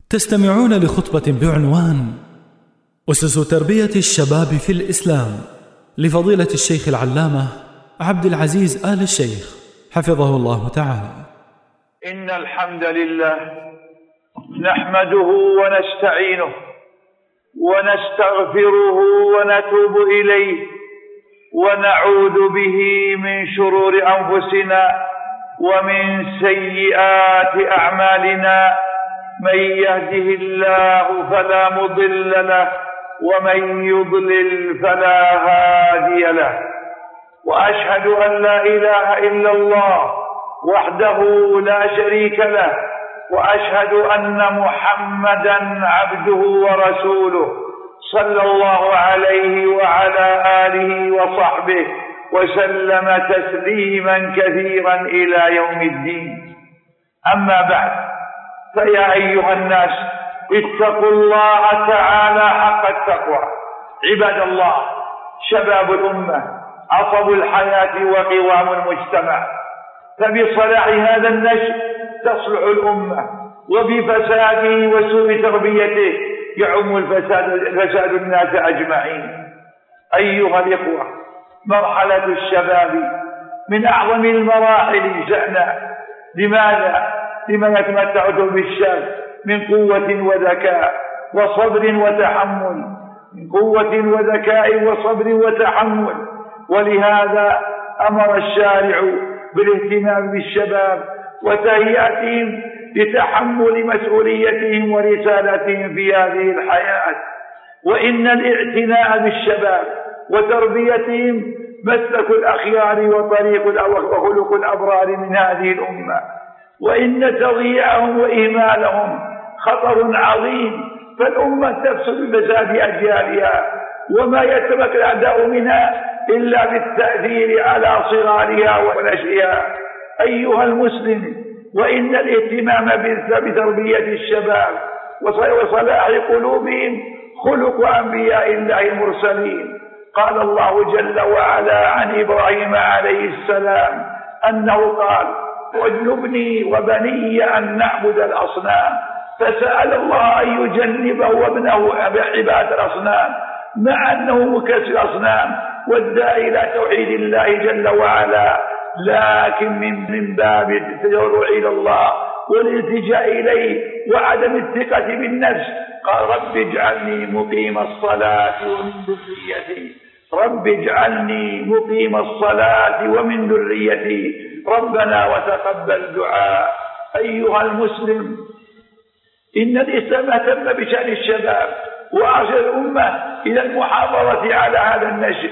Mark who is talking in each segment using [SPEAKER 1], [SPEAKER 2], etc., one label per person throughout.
[SPEAKER 1] تستمعون لخطبة بعنوان أسس تربية الشباب في الإسلام لفضيلة الشيخ العلامة عبد العزيز آل الشيخ حفظه الله تعالى.
[SPEAKER 2] إن الحمد لله نحمده ونستعينه ونستغفره ونتوب إليه ونعوذ به من شرور أنفسنا ومن سيئات أعمالنا، من يهده الله فلا مضل له ومن يضلل فلا هادي له، وأشهد أن لا إله إلا الله وحده لا شريك له، وأشهد أن محمدا عبده ورسوله صلى الله عليه وعلى آله وصحبه وسلم تسليما كثيرا إلى يوم الدين. أما بعد، فيا أيها الناس اتقوا الله تعالى حق التقوى. عباد الله، شباب الأمة عصب الحياة وقوام المجتمع، فبصلاح هذا النشء تصلح الأمة، وبفساده وسوء تربيته يعم الفساد الناس أجمعين. أيها الإخوة، مرحلة الشباب من أعظم المراحل شأنا. لماذا؟ لما يتمتع بالشاب من قوة وذكاء وصبر وتحمل، من قوة وذكاء وصبر وتحمل. ولهذا أمر الشارع بالاهتمام بالشباب وتهيئتهم لتحمل مسؤوليتهم ورسالتهم في هذه الحياة. وإن الاعتناء بالشباب وتربيتهم مسلك الأخيار وخلق الأبرار من هذه الأمة، وإن تضييعهم وإهمالهم خطر عظيم، فالأمة تفسد بفساد أجيالها، وما يترك الأعداء منها إلا بالتأثير على صغارها ونشئها. أيها المسلم، وإن الاهتمام بتربية الشباب وصلاح قلوبهم خلق أنبياء الله المرسلين. قال الله جل وعلا عن إبراهيم عليه السلام أنه قال: واجنبني وبني أن نعبد الأصنام، فسأل الله أن يجنبه وابنه عبادة الأصنام، مع أنه مكسر الأصنام والداعي إلى توحيد الله جل وعلا، لكن من باب التضرع إلى الله والالتجاء إليه وعدم الثقة بالنفس قال: رب اجعلني مقيم الصلاة ومن ذريتي، رب اجعلني مقيم الصلاة ومن ذريتي، ربنا وتقبل دعاء. أيها المسلم، إن الإسلام اهتم بشأن الشباب وأرشد الأمة إلى المحافظة على هذا النشء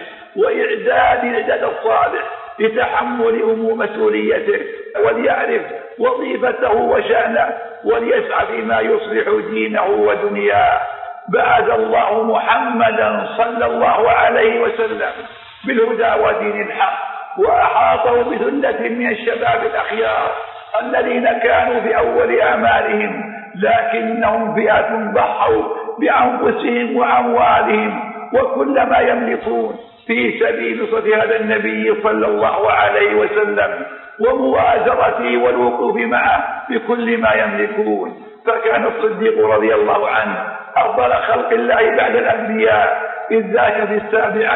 [SPEAKER 2] وإعداد الصالح لتحمل مسؤوليته، وليعرف وظيفته وشأنه، وليسعى فيما يصلح دينه ودنياه. بعث الله محمدا صلى الله عليه وسلم بالهدى ودين الحق، وأحاطه بثلة من الشباب الأخيار الذين كانوا في أول أعمالهم، لكنهم فئة ضحوا بأنفسهم وأموالهم وكل ما يملكون في سبيل نصرة هذا النبي صلى الله عليه وسلم ومؤازرته والوقوف معه بكل ما يملكون. فكان الصديق رضي الله عنه أفضل خلق الله بعد الأنبياء، إذ ذاك في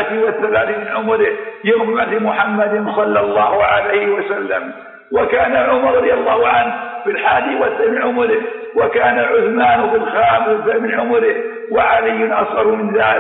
[SPEAKER 2] 37 من عمره يوم بعث محمد صلى الله عليه وسلم. وكان عمر رضي الله عنه في 71 من عمره، وكان عثمان في 5 من عمره، وعلي أصغر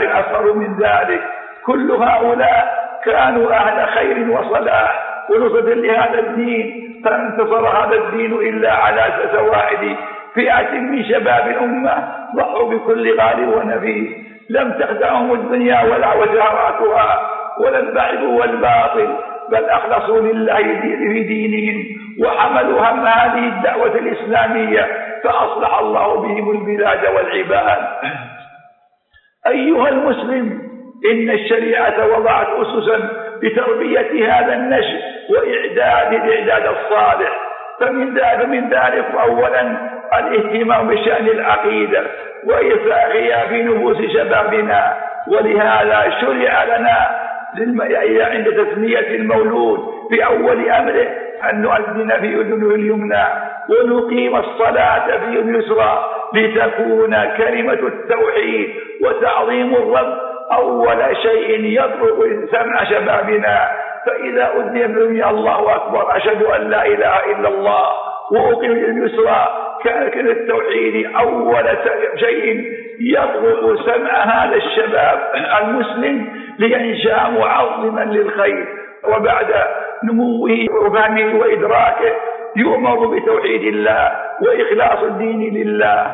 [SPEAKER 2] من ذلك. كل هؤلاء كانوا أهل خير وصلاح ونصرة لهذا الدين، فانتصر هذا الدين إلا على سواعد فئة من شباب الأمة ضحوا بكل غال ونفيس. لم تخدعهم الدنيا ولا وشهواتها ولا البعد والباطل، بل أخلصوا لله في دينهم وحملوا هم هذه الدعوة الإسلامية، فأصلح الله بهم البلاد والعباد. أيها المسلم، إن الشريعة وضعت أسسا لتربية هذا النشء وإعداد الإعداد الصالح، فمن ذلك أولا الاهتمام بشأن العقيدة وإرساخها في نفوس شبابنا. ولهذا شرع لنا عند تسمية المولود في أول أمره أن نؤذن في أذنه اليمنى ونقيم الصلاة في اليسرى لتكون كلمة التوحيد وتعظيم الرب أول شيء يطرق سمع شبابنا. فإذا أذن يا الله أكبر أشهد أن لا إله إلا الله وأقيم اليسرى، كان كلمة التوحيد أول شيء يطرق سمع هذا الشباب المسلم لينشأ معظما للخير، وبعد نموه وفهمه وإدراكه يؤمر بتوحيد الله وإخلاص الدين لله.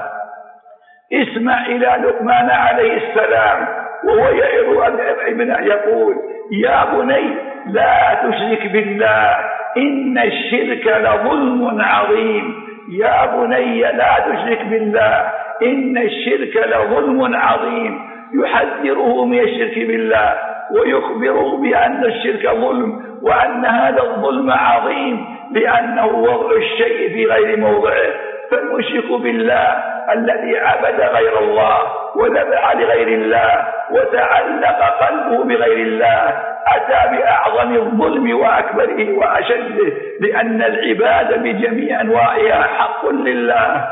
[SPEAKER 2] اسمع إلى لقمان عليه السلام وهو يعظ ابنه يقول: يا بني لا تشرك بالله إن الشرك لظلم عظيم. يا بني لا تشرك بالله إن الشرك لظلم عظيم. يحذره من الشرك بالله ويخبره بأن الشرك ظلم، وأن هذا الظلم عظيم لأنه وضع الشيء في غير موضعه. فالمشرك بالله الذي عبد غير الله وذبح لغير الله وتعلق قلبه بغير الله أتى بأعظم الظلم وأكبره وأشده، لأن العبادة بجميع أنواعها حق لله،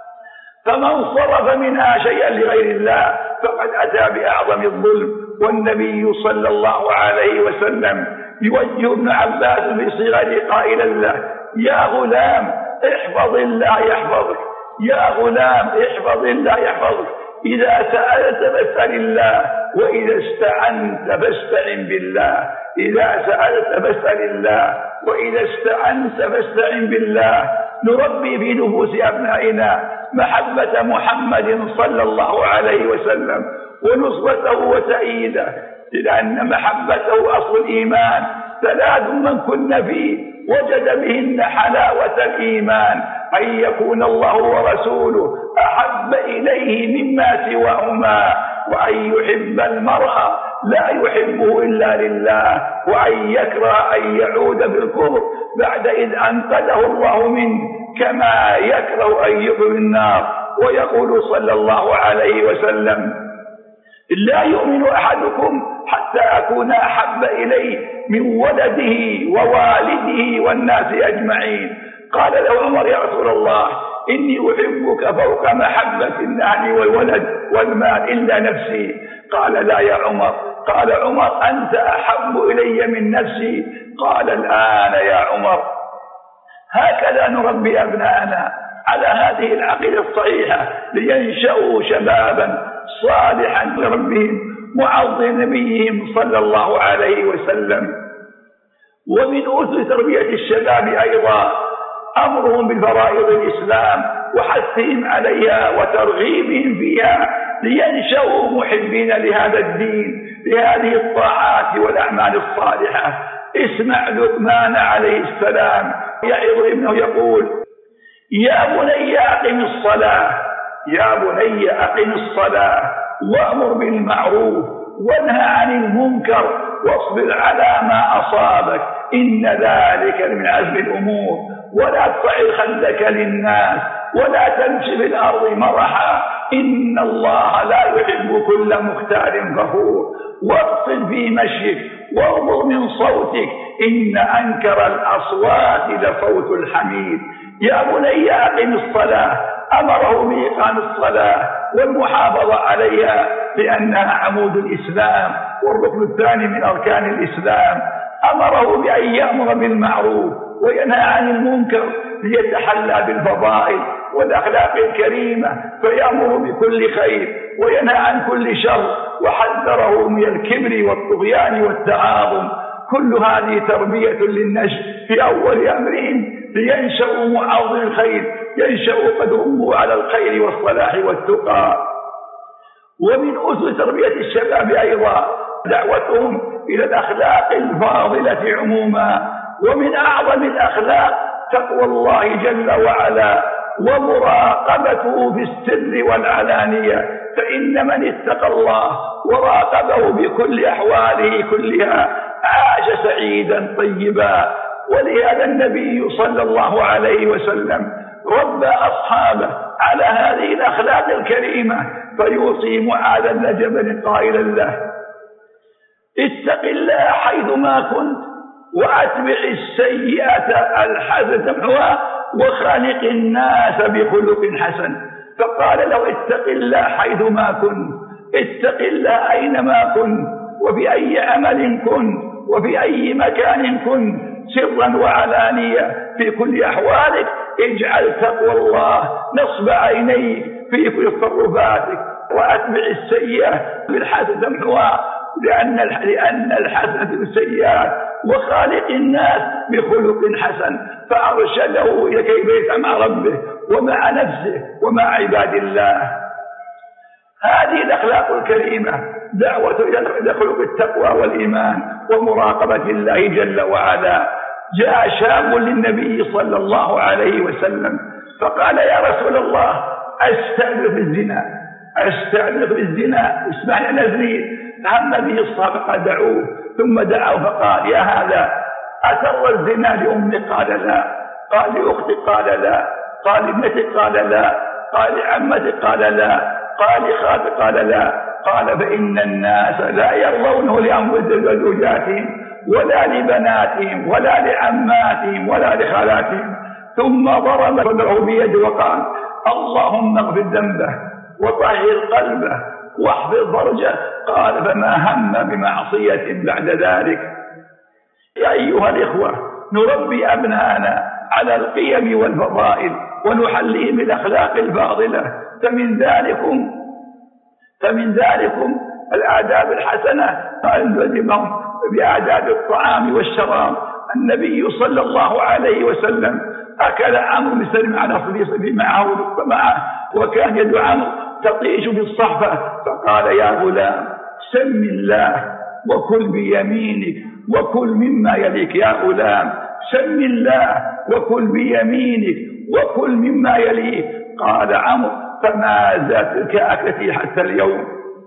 [SPEAKER 2] فمن صرف منها شيئا لغير الله فقد أتى بأعظم الظلم. والنبي صلى الله عليه وسلم يوجه ابن عباس بصيغة قائلا له: يا غلام احفظ الله يحفظك، يا غلام احفظ الله يحفظك، إذا سألت فاسأل الله، وإذا استعنت فاستعن بالله. إذا سألت فاسأل الله، وإذا استعنت فاستعن بالله. نربي في نفوس أبنائنا محبة محمد صلى الله عليه وسلم ونصرته وتأييده، لأن محبته أصل الإيمان. 3 من كن فيه وجد بهن حلاوة الإيمان: أن يكون الله ورسوله أحب إليه مما سواهما، وأن يحب المرء لا يحبه إلا لله، وأن يكره أن يعود بالكفر بعد إذ أنقذه الله منه، كما يكره أن يقذف النار. ويقول صلى الله عليه وسلم: لا يؤمن أحدكم حتى أكون أحب إليه من ولده ووالده والناس أجمعين. قال له عمر: يا رسول الله إني أحبك فوق محبة الأهل والولد والمال إلا نفسي. قال: لا يا عمر. قال عمر: أنت أحب إلي من نفسي. قال: الآن يا عمر. هكذا نربي أبناءنا على هذه العقيدة الصحيحة لينشأوا شبابا صالحا لربهم معظم نبيهم صلى الله عليه وسلم. ومن أسس تربية الشباب أيضا أمرهم بفرائض الإسلام وحثهم عليها وترغيبهم فيها لينشأوا محبين لهذا الدين، لهذه الطاعات والأعمال الصالحة. اسمع لقمان عليه السلام يعظ ابنه يقول: يا بني أقم الصلاة، يا بني أقم الصلاة وأمر بالمعروف وانهى عن المنكر واصبر على ما أصابك إن ذلك من عزم الأمور. ولا تصعر خدك للناس ولا تمشي في الأرض مرحا إن الله لا يحب كل مختال فخور. واقصد في مشيك واغضض من صوتك إن أنكر الأصوات لصوت الحميد. يا بني أقم الصلاة، أمره بإقام الصلاة والمحافظة عليها لأنها عمود الإسلام والركن الثاني من أركان الإسلام. أمره بأن يأمر بالمعروف وينهى عن المنكر ليتحلى بالفضائل والأخلاق الكريمة، فيأمر بكل خير وينهى عن كل شر، وحذره من الكبر والطغيان والتعاظم. كل هذه تربية للنشء في أول أمرهم لينشأوا معظم الخير، ينشأوا قدره على الخير والصلاح والتقى. ومن أسس تربية الشباب أيضا دعوتهم إلى الأخلاق الفاضلة عموما. ومن أعظم الأخلاق تقوى الله جل وعلا ومراقبته في السر والعلانية، فإن من اتقى الله وراقبه بكل أحواله كلها عاش سعيدا طيبا. ولهذا النبي صلى الله عليه وسلم ربى أصحابه على هذه الأخلاق الكريمة، فيوصي معاذ بن جبل قائلا له: اتق الله حيثما كنت وأتبع السيئة الحسنة تمحوها وخالق الناس بخلق حسن. فقال له اتق الله حيثما كنت، اتق الله أينما كنت، وفي أي عمل كنت، وفي أي مكان كنت، سرا وعلانية، في كل أحوالك اجعل تقوى الله نصب عينيك في كل تصرفاتك، وأتبع السيئة بالحسنة تمحوها، لأن الحسنة بالسيئات، وخالق الناس بخلق حسن. فأرشده إلى كيف يتعامل مع ربه ومع نفسه ومع عباد الله. هذه الأخلاق الكريمة دعوة إلى خلق التقوى والإيمان ومراقبة الله جل وعلا. جاء شاب للنبي صلى الله عليه وسلم فقال يا رسول الله أستأذن في الزنا اسمعني نزلي. هم به الصحابة دعوه، ثم دعوه فقال يا هذا أتروى الزنا لأمي؟ قال لا. قال لأختي؟ قال لا. قال لابنتي؟ قال لا. قال لعمتي؟ قال لا. قال لخالتي؟ قال لا. قال فإن الناس لا يرضونه لأنفسهم وزوجاتهم ولا لبناتهم ولا لعماتهم ولا لخالاتهم. ثم ضرب صدره بيده وقال اللهم اغفر ذنبه وطهر قلبه واحفظ فرجه. قال فما هم بمعصية بعد ذلك. يا أيها الإخوة، نربي أبناءنا على القيم والفضائل ونحليهم بالأخلاق الفاضلة، فمن ذلكم الآداب الحسنة نلزمهم بآداب الطعام والشراب. النبي صلى الله عليه وسلم أكل عمرو بن سلمة على صديق معه، وكان يد عمرو تطيش بالصحفة، فقال يا غلام سم الله وكل بيمينك وكل مما يليك. يا غلام سم الله وكل بيمينك وكل مما يليك. قال عمرو فما زالت تلك أكلتي حتى اليوم.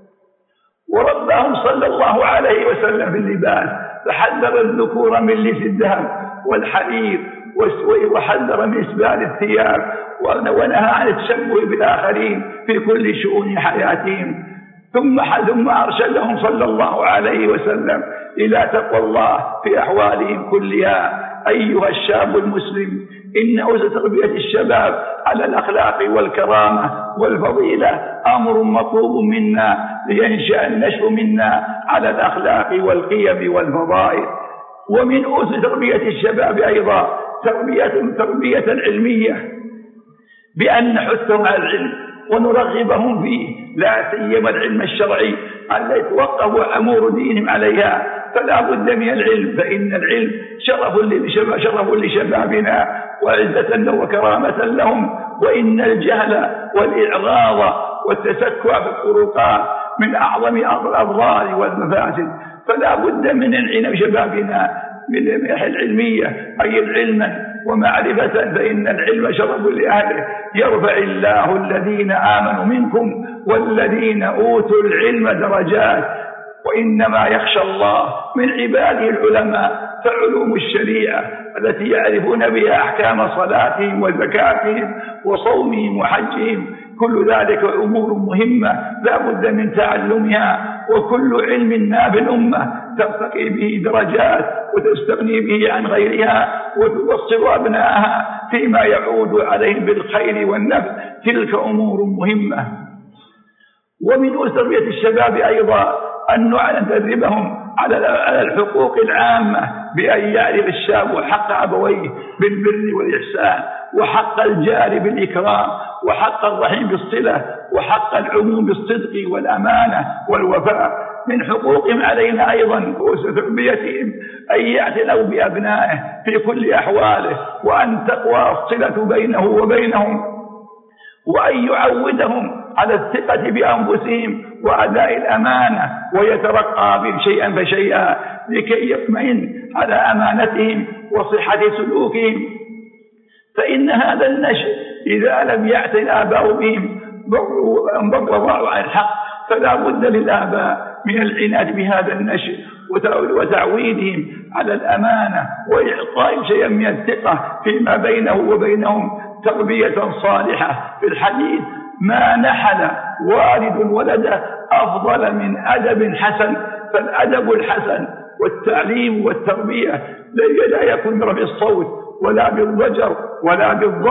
[SPEAKER 2] وربهم صلى الله عليه وسلم في اللباس، فحذر الذكور من لبس الذهب والحرير، وحذر من إسبال الثياب، ونهى عن التشبه بالآخرين في كل شؤون حياتهم. ثم أرشدهم صلى الله عليه وسلم إلى تقوى الله في أحوالهم كلها. أيها الشاب المسلم، إن أسس تربية الشباب على الأخلاق والكرامة والفضيلة أمر مطلوب منا، لينشأ النشء منا على الأخلاق والقيم والفضائل. ومن أسس تربية الشباب أيضا تربية علمية، بأن نحثهم على العلم ونرغبهم فيه، لا سيما العلم الشرعي الذي توقف أمور دينهم عليها. فلا بد من العلم، فإن العلم شرف لشبابنا وعزة وكرامة لهم. وإن الجهل والإعراض والتسكع في الطرقات من أعظم الأضرار والمفاسد. فلا بد من العناية بشبابنا بالناحية العلمية، أي علما ومعرفة، فإن العلم شرف لأهله. يرفع الله الذين آمنوا منكم والذين أوتوا العلم درجات، وإنما يخشى الله من عباده العلماء. فعلوم الشريعة التي يعرفون بها أحكام صلاتهم وزكاتهم وصومهم وحجهم، كل ذلك أمور مهمة لا بد من تعلمها. وكل علم نافع الأمة ترتقي به درجات وتستغني به عن غيرها، وتوصل أبنائها فيما يعود عليهم بالخير والنفع. تلك أمور مهمة. ومن تربية الشباب أيضا أن ندربهم على الحقوق العامة، بأن يعرف الشاب حق أبويه بالبر والإحسان، وحق الجار بالإكرام، وحق الرحيم بالصلة، وحق العموم بالصدق والأمانة والوفاء. من حقوقهم علينا أيضا وتربيتهم أن يعتنوا بأبنائه في كل أحواله، وأن تقوى الصلة بينه وبينهم، وأن يعودهم على الثقة بأنفسهم وأداء الأمانة، ويترقى بهم شيئا فشيئا لكي يطمئن على أمانتهم وصحة سلوكهم. فإن هذا النشء إذا لم يعتن الآباء بهم وضعوا عن الحق، فلا بد للآباء من العناية بهذا النشء وتعويدهم على الأمانة، وإعطائهم شيئا من الثقة فيما بينه وبينهم تربية صالحة. في الحديث ما نحل والد ولده أفضل من أدب حسن. فالأدب الحسن والتعليم والتربية لا يكون برفع الصوت ولا بالضجر ولا بالضرب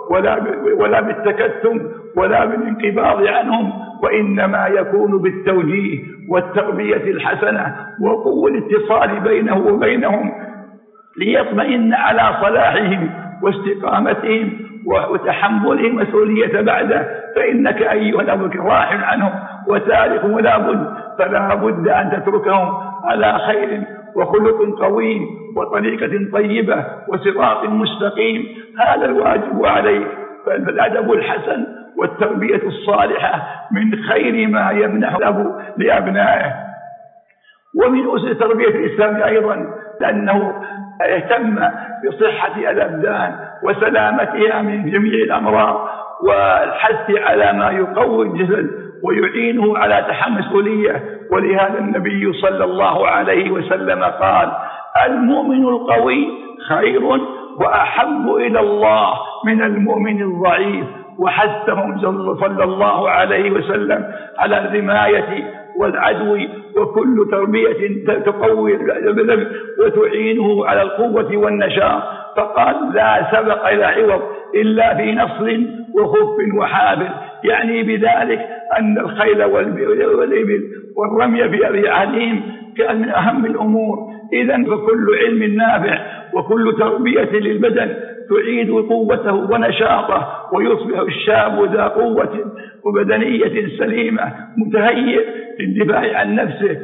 [SPEAKER 2] ولا بالتكتم ولا بالانقباض عنهم، وإنما يكون بالتوجيه والتربية الحسنة وقوة الاتصال بينه وبينهم ليطمئن على صلاحهم واستقامتهم وتحملهم مسؤولية بعده. فإنك أيها الأب راح عنهم وتارك فلا بد أن تتركهم على خير وخلق قويم وطريقة طيبة وصراط مستقيم. هذا الواجب عليك. فالأدب الحسن والتربية الصالحة من خير ما يمنح الأب لأبنائه. ومن أسس تربية الإسلام أيضا لأنه اهتم بصحة الأبدان وسلامتها من جميع الأمراض والحث على ما يقوي الجسد ويعينه على تحمل مسؤولية. ولهذا النبي صلى الله عليه وسلم قال: المؤمن القوي خير وأحب إلى الله من المؤمن الضعيف. وحثهم صلى الله عليه وسلم على الرماية والعدو وكل تربية تقوي البدن وتعينه على القوة والنشاط. فقال: لا سبق إلى عوض إلا في نصر وخف وحابل، يعني بذلك أن الخيل والإبل والرمي في أريحهم كان من أهم الأمور. إذن فكل علم نافع وكل تربية للبدن تعيد قوته ونشاطه ويصبح الشاب ذا قوة وبدنية سليمة متهيئ للدفاع عن نفسه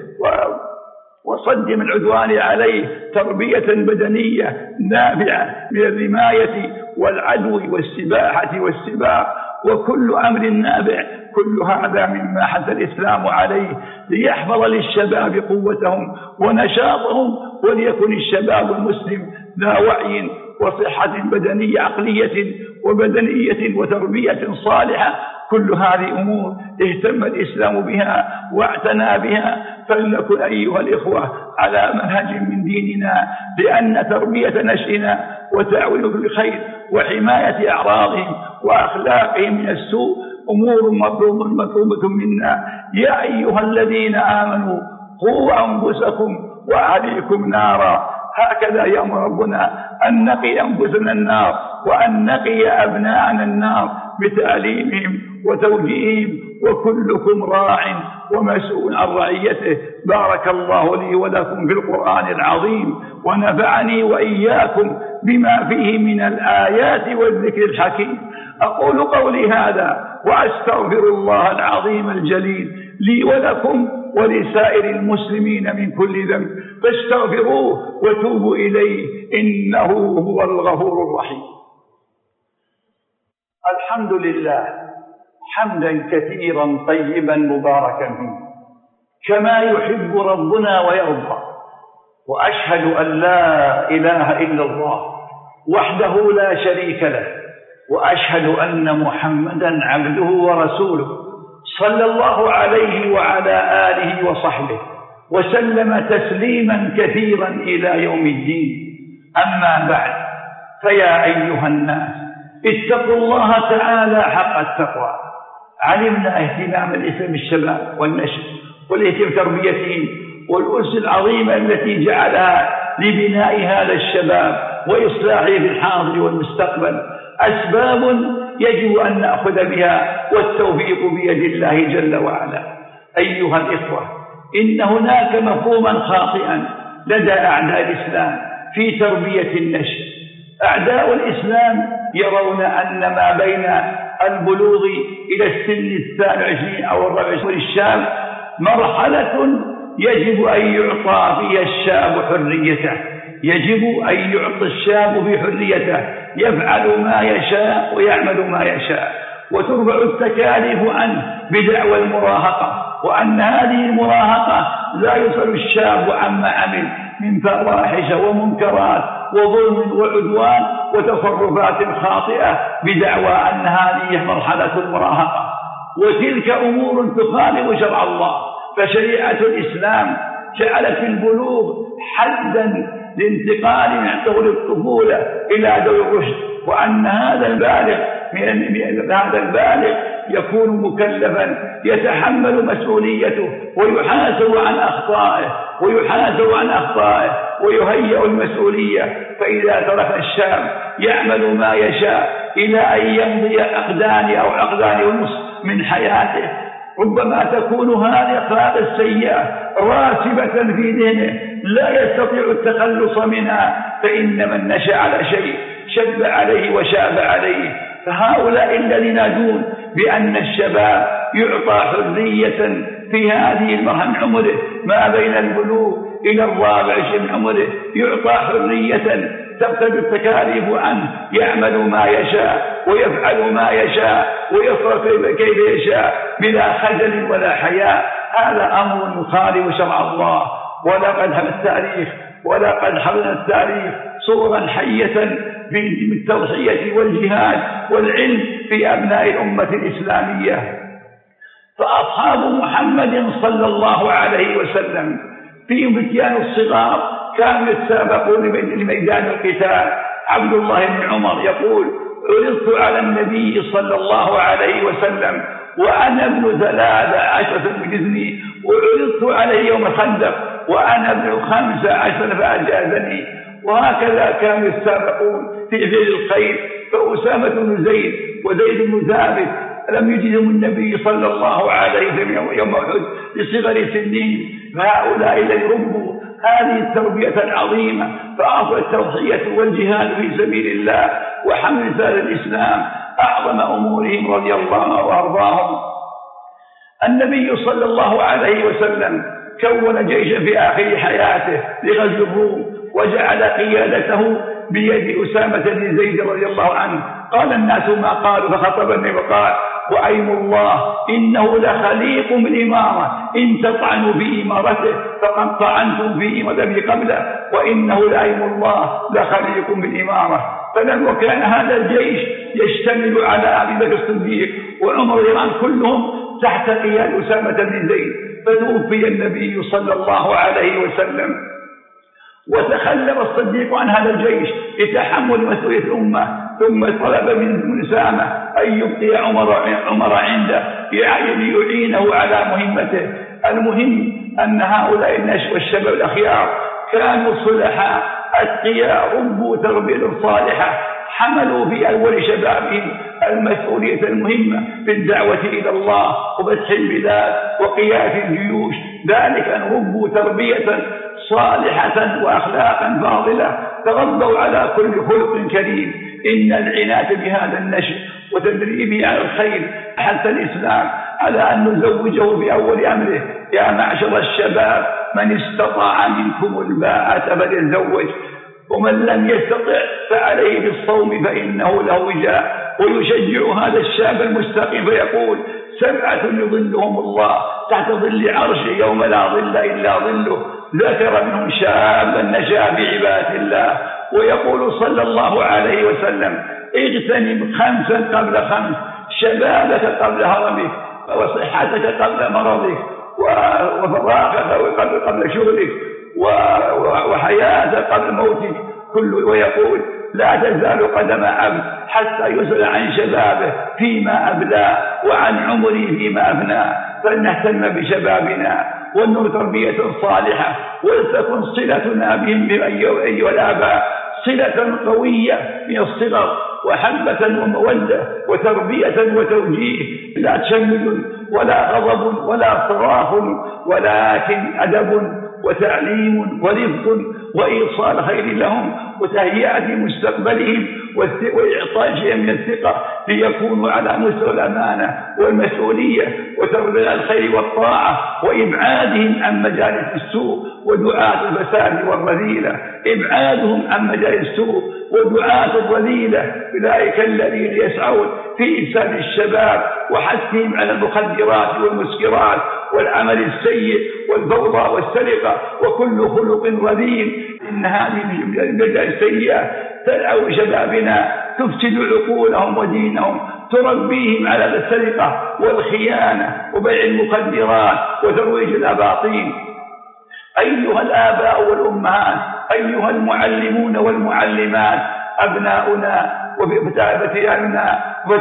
[SPEAKER 2] وصد من العدوان عليه. تربية بدنية نافعة من الرماية والعدو والسباحة والسباق وكل أمر نافع. كل هذا مما حث الإسلام عليه ليحفظ للشباب قوتهم ونشاطهم، وليكن الشباب المسلم ذا وعي وصحة بدنية عقلية وبدنية وتربية صالحة. كل هذه أمور اهتم الإسلام بها واعتنى بها. فلنكن أيها الإخوة على منهج من ديننا، لأن تربية نشئنا وتعويل بالخير وحماية أعراضهم وأخلاقهم من السوء أمور مطلوبة منا. يا أيها الذين آمنوا قوا أنفسكم وأهليكم نارا. هكذا يأمر ربنا أن نقي أنفسنا النار وأن نقي أبناءنا النار بتعليمهم وتوجيههم. وكلكم راع ومسؤول عن رعيته. بارك الله لي ولكم في القرآن العظيم ونفعني وإياكم بما فيه من الآيات والذكر الحكيم. أقول قولي هذا وأستغفر الله العظيم الجليل لي ولكم ولسائر المسلمين من كل ذنب، فاستغفروه وتوبوا إليه إنه هو الغفور الرحيم. الحمد لله حمدا كثيرا طيبا مباركا فيه كما يحب ربنا ويرضى. وأشهد أن لا إله إلا الله وحده لا شريك له، وأشهد أن محمدا عبده ورسوله صلى الله عليه وعلى آله وصحبه وسلم تسليما كثيرا إلى يوم الدين. أما بعد، فيا أيها الناس اتقوا الله تعالى حق التقوى. علمنا اهتمام الإسلام بالشباب والنشء والاهتمام بتربيتهم والأسس العظيمة التي جعلها لبناء هذا الشباب وإصلاحه في الحاضر والمستقبل أسباب يجب أن نأخذ بها، والتوفيق بيد الله جل وعلا. أيها الإخوة، إن هناك مفهوما خاطئا لدى أعداء الإسلام في تربية النشء. أعداء الإسلام يرون أن ما بين البلوغ إلى السن 23 أو 24 الشاب مرحلة يجب أن يعطى فيها الشاب حريته، يجب أن يعطى الشاب في حريته، يفعل ما يشاء ويعمل ما يشاء، وترفع التكاليف عنه بدعوى المراهقة، وأن هذه المراهقة لا يصل الشاب عما عمل من فواحش ومنكرات وظلم وعدوان وتصرفات خاطئة بدعوى أن هذه مرحلة المراهقة، وتلك أمور تخالف شرع الله. فشريعة الإسلام جعلت في البلوغ حدا لانتقال من طول الطفولة إلى ذوي الرشد، وأن هذا البالغ يكون مكلفا يتحمل مسؤوليته ويحاسب عن أخطائه ويهيئ المسؤولية. فإذا ترك الشاب يعمل ما يشاء إلى أن يمضي عقدان أو عقدان ونصف من حياته. ربما تكون هذه الأخلاق السيئة راسبة في ذهنه لا يستطيع التخلص منها، فإن من نشأ على شيء شب عليه وشاب عليه. فهؤلاء الذين ينادون بأن الشباب يعطى حرية في هذه المرحلة من عمره ما بين البلوغ إلى 24 من عمره، يعطى حرية تبتدئ التكاليف عنه، يعمل ما يشاء ويفعل ما يشاء ويصرف كيف يشاء بلا خجل ولا حياء. هذا أمر يخالف شرع الله. ولقد حملنا التاريخ صورا حية بالتضحية والجهاد والعلم في أبناء الأمة الإسلامية. فأصحاب محمد صلى الله عليه وسلم في فتيان الصغار كانوا يتسابقون لميدان القتال. عبد الله بن عمر يقول: عرضت على النبي صلى الله عليه وسلم وأنا ابن 13 بجزني، وعرضت عليه يوم الخندق وأنا ابن 15 فأجازني. وهكذا كانوا يتسابقون في فعل الخير. فأسامة بن زيد وزيد بن ثابت لم يجدهم النبي صلى الله عليه وسلم يوم أحد لصغر سنين. فهؤلاء الذين ربوا هذه التربية العظيمة فأعطوا التضحية والجهاد في سبيل الله وحمل رسالة الإسلام أعظم أمورهم رضي الله عنهم وأرضاهم. النبي صلى الله عليه وسلم كون جيشا في آخر حياته لغزو الروم وجعل قيادته بيد أسامة بن زيد رضي الله عنه. قال الناس ما قالوا، فخطبني وقال: وأيم الله إنه لخليق من إمارة، إن تطعنوا في إمارته فقد طعنتم في إمارته قبله، وإنه لأيم الله لخليق من إمارة. فلما كان هذا الجيش يشتمل على أبي بكر الصديق وعمر رضي الله عنه كلهم تحت قيادة أسامة بن زيد. فتوفي النبي صلى الله عليه وسلم وتخلف الصديق عن هذا الجيش لتحمل مسؤولية الأمة، ثم طلب من أسامة أن يبقي عمر عنده ليعينه على مهمته. المهم أن هؤلاء الناس والشباب الأخيار كانوا صلحاء أتقياء، ربوا تربية صالحة، حملوا في أول شبابهم المسؤولية المهمة في الدعوة إلى الله وفتح البلاد وقيادة الجيوش. ذلك أن ربوا تربية صالحة وأخلاقا فاضلة، تغضوا على كل خلق كريم. إن العناية بهذا النشء وتدريبه على الخير حتى الإسلام على أن نزوجه بأول أمره: يا معشر الشباب من استطاع منكم الباءة فليتزوج، ومن لم يستطع فعليه بالصوم فإنه له وجاء. ويشجع هذا الشاب المستقيم فيقول: 7 يظلهم الله تحت ظل عرشه يوم لا ظل إلا ظله. ذكر منهم شابا نشأ بعبادة الله. ويقول صلى الله عليه وسلم: اغتنم 5 قبل 5، شبابك قبل هرمك، وصحتك قبل مرضك، وفراغك قبل شغلك، وحياتك قبل موتك. ويقول: لا تزال قدم عبد حتى يسأل عن شبابه فيما أبلاه وعن عمره فيما أفناه. فلنهتم بشبابنا ونر تربية صالحة، ولتكن صلتنا بهم أيها الآباء صلة قوية من الصغر، وحبة ومودة وتربية وتوجيه، لا تشمل ولا غضب ولا صراخ، ولكن أدب وتعليم ورفق وإيصال خير لهم وتهيئة مستقبلهم وإعطاء شيء من الثقة ليكونوا على مستوى الأمانة والمسؤولية وتربية الخير والطاعة، وإبعادهم عن مجالس السوء ودعاة الفساد والرذيلة. إبعادهم عن مجالس السوء ودعاة الرذيلة أولئك الذين يسعون في إفساد الشباب وحثهم على المخدرات والمسكرات والعمل السيء والفوضى والسرقة وكل خلق رذيل. إن هذه المجال السيئة تدعو شبابنا، تفسد عقولهم ودينهم، تربيهم على السرقة والخيانة وبيع المخدرات وترويج الأباطيل. أيها الآباء والأمهات، أيها المعلمون والمعلمات، أبناؤنا وفتياتنا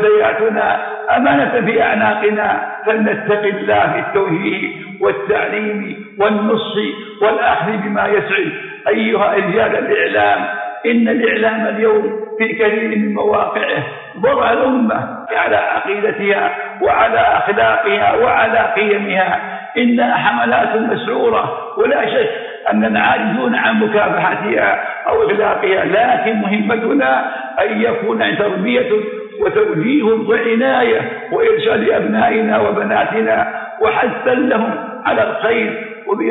[SPEAKER 2] أمانة في أعناقنا، فلنتق الله في التوجيه والتعليم والنصح والأخذ بما يسعد. أيها رجال الإعلام، إن الإعلام اليوم في كثير من مواقعه ضرع الأمة على عقيدتها وعلى أخلاقها وعلى قيمها. إنها حملات مسعورة، ولا شك أننا عاجزون عن مكافحتها أو إغلاقها، لكن مهمتنا أن يكون تربية وتوجيه وعناية وإرشاد أبنائنا وبناتنا وحثا لهم على الخير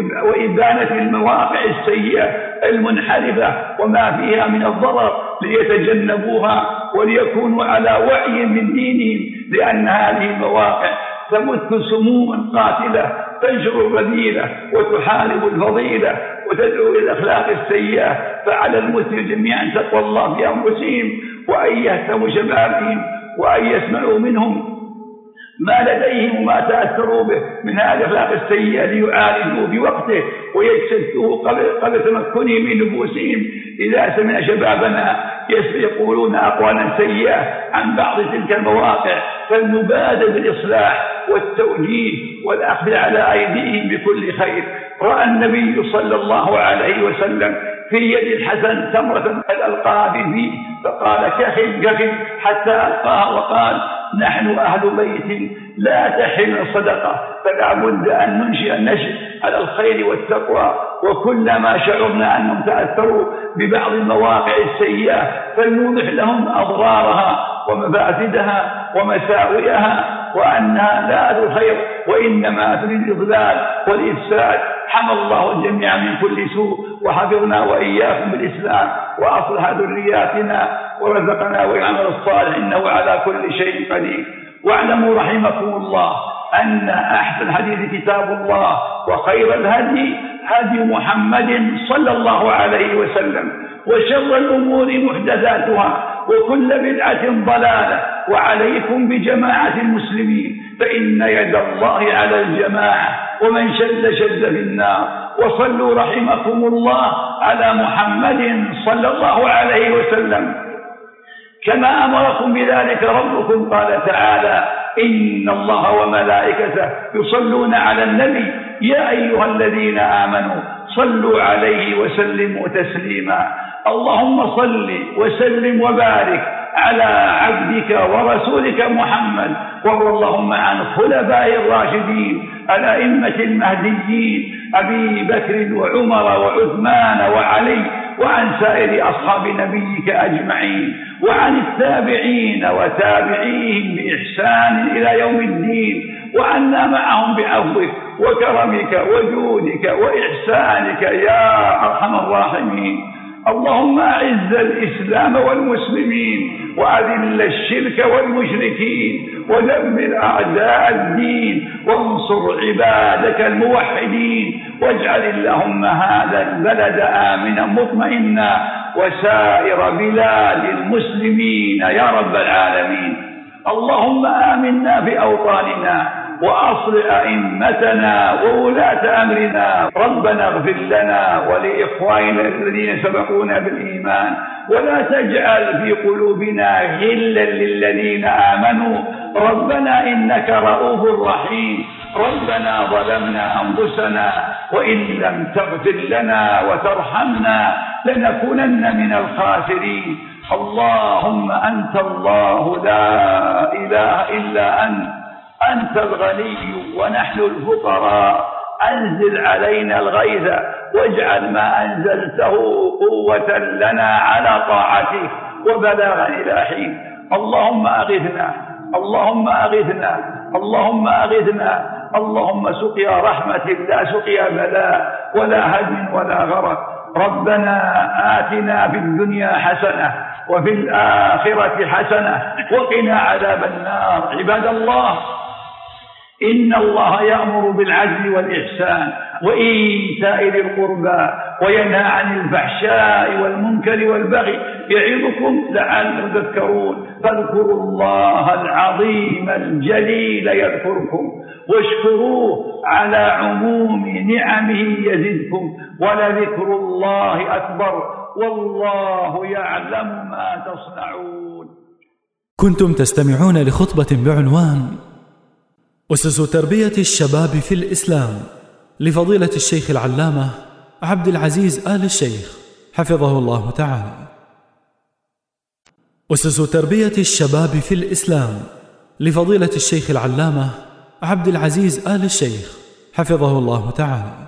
[SPEAKER 2] وإبانة المواقع السيئة المنحرفة وما فيها من الضرر ليتجنبوها وليكونوا على وعي من دينهم، لأن هذه المواقع تبث سموما قاتلة تنشر الرذيلة وتحارب الفضيلة وتدعو إلى الأخلاق السيئة. فعلى المسلم جميعا تقوى الله في أنفسهم، وأن يهتموا شبابهم، وأن يسمعوا منهم ما لديهم وما تأثروا به من هذه الأخلاق السيئة ليعالجوا بوقته ويجسدوه قبل تمكنه من نفوسهم. إذا سمع شبابنا يقولون أقوالا سيئة عن بعض تلك المواقع فلنبادر بالإصلاح والتوجيه والأخذ على أيديهم بكل خير. رأى النبي صلى الله عليه وسلم في يد الحسن تمرة ألقاها فيه فقال كخل كخل حتى ألقاها وقال نحن أهل بيت لا تحل الصدقة، فلا بد أن ننشئ النشء على الخير والتقوى. وكلما شعرنا أنهم تأثروا ببعض المواقع السيئة فلنوضح لهم أضرارها ومفاسدها ومساوئها وأنها لا ذو خير وإنما تريد الإضلال والإفساد. حمى الله الجميع من كل سوء وحفظنا وإياكم بالإسلام وأصلح ذرياتنا ورزقنا والعمل الصالح إنه على كل شيء قدير. واعلموا رحمكم الله أن أحسن الحديث كتاب الله وخير الهدي هدي محمد صلى الله عليه وسلم وشر الأمور محدثاتها وكل بدعة ضلالة. وعليكم بجماعة المسلمين فإن يد الله على الجماعة ومن شد شد في النار. وصلوا رحمكم الله على محمد صلى الله عليه وسلم كما أمركم بذلك ربكم. قال تعالى إن الله وملائكته يصلون على النبي يا أيها الذين آمنوا صلوا عليه وسلموا تسليما. اللهم صل وسلم وبارك على عبدك ورسولك محمد، وارض اللهم عن خلفائه الراشدين الأئمة المهديين أبي بكر وعمر وعثمان وعلي، وعن سائر أصحاب نبيك أجمعين، وعن التابعين وتابعيهم بإحسان إلى يوم الدين، وعنا معهم بعفوك وكرمك وجودك وإحسانك يا أرحم الراحمين. اللهم أعز الإسلام والمسلمين وأذل الشرك والمشركين ودمر أعداء الدين وانصر عبادك الموحدين، واجعل اللهم هذا البلد آمنا مطمئنا وسائر بلاد المسلمين يا رب العالمين. اللهم آمنا في أوطاننا وأصلح أئمتنا وولاة أمرنا. ربنا اغفر لنا ولإخواننا الذين سبقونا بالإيمان ولا تجعل في قلوبنا غلا للذين آمنوا. ربنا إنك رؤوف رحيم. ربنا ظلمنا أنفسنا وإن لم تغفر لنا وترحمنا لنكونن من الخاسرين. اللهم أنت الله لا إله إلا أنت الغني ونحن الفقراء. أنزل علينا الغيث واجعل ما أنزلته قوة لنا على طاعتك وبلاغا إلى حين. اللهم أغثنا اللهم أغثنا اللهم أغثنا. اللهم سقيا رحمة لا سقيا بلاء ولا هدم ولا غرق. ربنا آتنا في الدنيا حسنة وفي الآخرة حسنة وقنا عذاب النار. عباد الله إن الله يأمر بالعدل والإحسان وإيتاء ذي القربى وينهى عن الفحشاء والمنكر والبغي يعظكم لعلكم تذكرون. فاذكروا الله العظيم الجليل يذكركم واشكروه على عموم نعمه يزدكم ولذكر الله أكبر والله يعلم ما تصنعون.
[SPEAKER 1] كنتم تستمعون لخطبة بعنوان أسس تربية الشباب في الإسلام لفضيلة الشيخ العلامة عبد العزيز آل الشيخ حفظه الله تعالى. أسس تربية الشباب في الإسلام لفضيلة الشيخ العلامة عبد العزيز آل الشيخ حفظه الله تعالى.